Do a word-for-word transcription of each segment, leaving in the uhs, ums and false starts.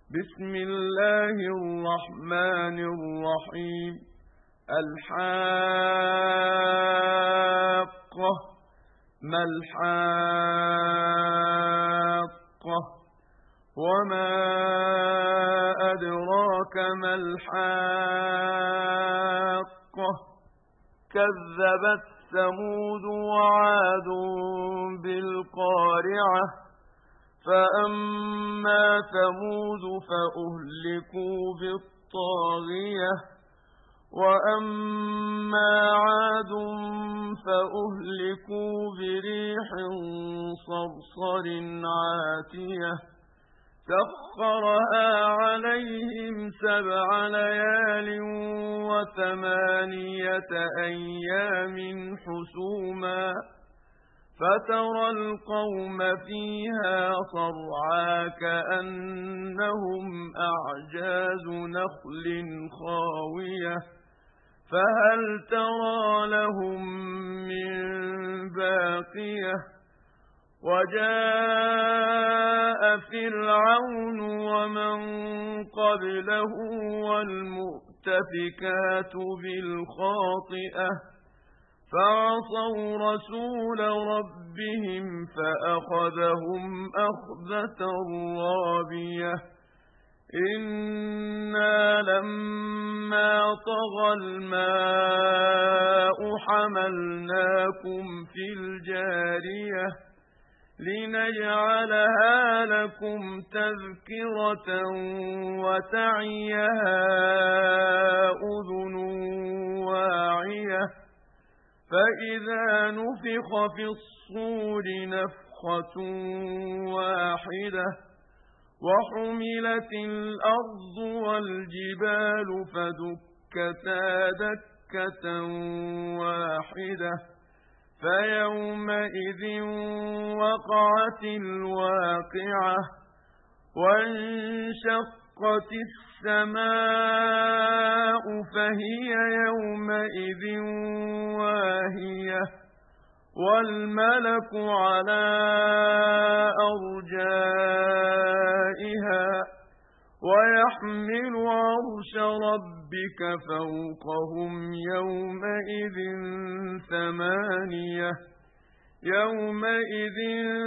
بسم الله الرحمن الرحيم الحاقة ما الحاقة وما أدراك ما الحاقة كذبت ثمود وعاد بالقارعة فأما ثمود فأهلكوا بالطاغية وأما عاد فأهلكوا بريح صرصر عاتية سخرها عليهم سبع ليال وثمانية أيام حسوما فترى القوم فيها صرعا كأنهم أعجاز نخل خاوية فهل ترى لهم من باقية وجاء فرعون ومن قبله والمؤتفكات بالخاطئة فعصوا رسول ربهم فأخذهم أخذة رابية إنا لما طغى الماء حملناكم في الجارية لنجعلها لكم تذكرة وتعيها أذن واعية فإذا نفخ في الصور نفخة واحدة وحملت الأرض والجبال فدكتا دكة واحدة فيومئذ وقعت الواقعة وانشقت السماء فهي يومئذ واهية والملك على أرجائها ويحمل عرش ربك فوقهم يومئذ ثمانية يومئذ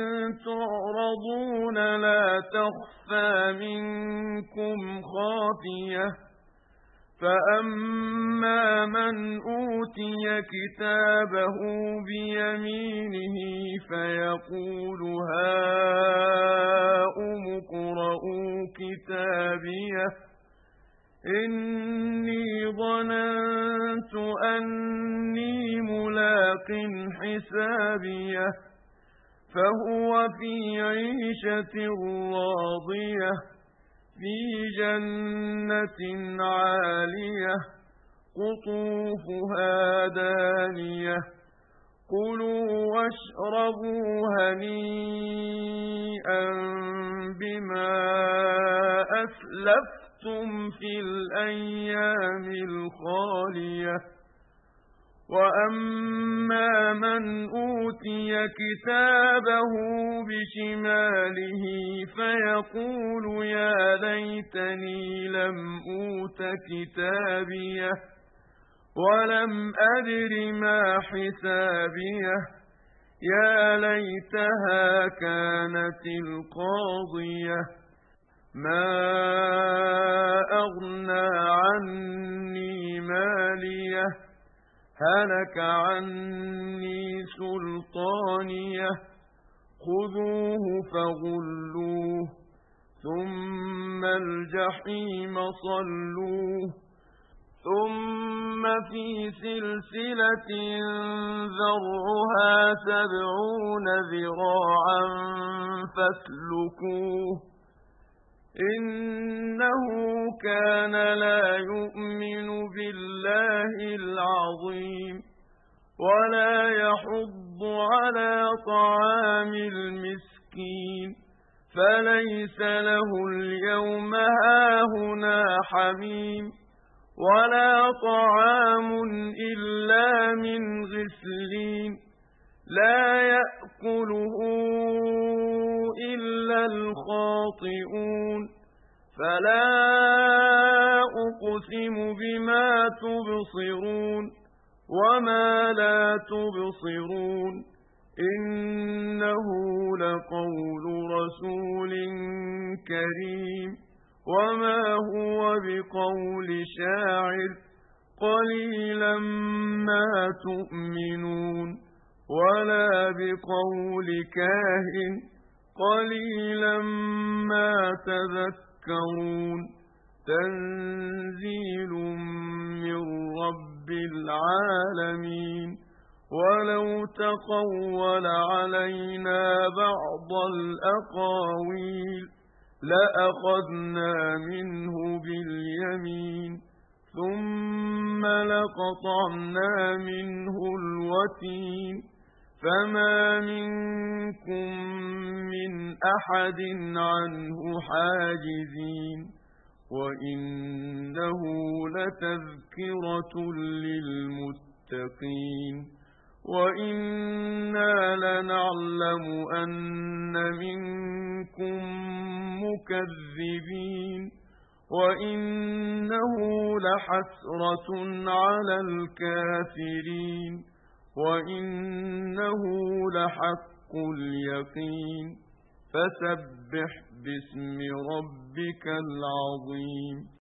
تعرضون لا تخفى منكم خافية فأما من أوتي كتابه بيمينه فيقول هاؤم اقرءوا كتابيه إني ظننت أني ملاق حسابيه فهو في عيشة راضية في جنة عالية قطوفها دانية كلوا واشربوا هنيئا بما أسلفتم في الأيام الخالية وأما من أوتي كتابه بشماله فيقول يا ليتني لم أوت كتابيه ولم أدر ما حسابيه يا ليتها كانت القاضية ما أغنى عني ماليه هلك عني سلطانيه خذوه فغلوه ثم الجحيم صلوه ثم في سلسلة ذرعها سبعون ذراعا فاسلكوه إنه كان لا يؤمن بالله العظيم ولا يحض على طعام المسكين فليس له اليوم هاهنا حميم ولا طعام إلا من غسلين لا يأكله إلا الخاطئون فلا أقسم بما تبصرون وما لا تبصرون إنه لقول رسول كريم وما هو بقول شاعر قليلا ما تؤمنون ولا بقول كاهن قليلا ما تذكرون تنزيل من رب العالمين ولو تقول علينا بعض الأقاويل لأخذنا منه باليمين ثم لقطعنا منه الوتين فما منكم من أحد عنه حاجزين وإنه لتذكرة للمتقين وإنا لنعلم أن منكم مكذبين وإنه لحسرة على الكافرين وإنه لحق اليقين فسبح باسم ربك العظيم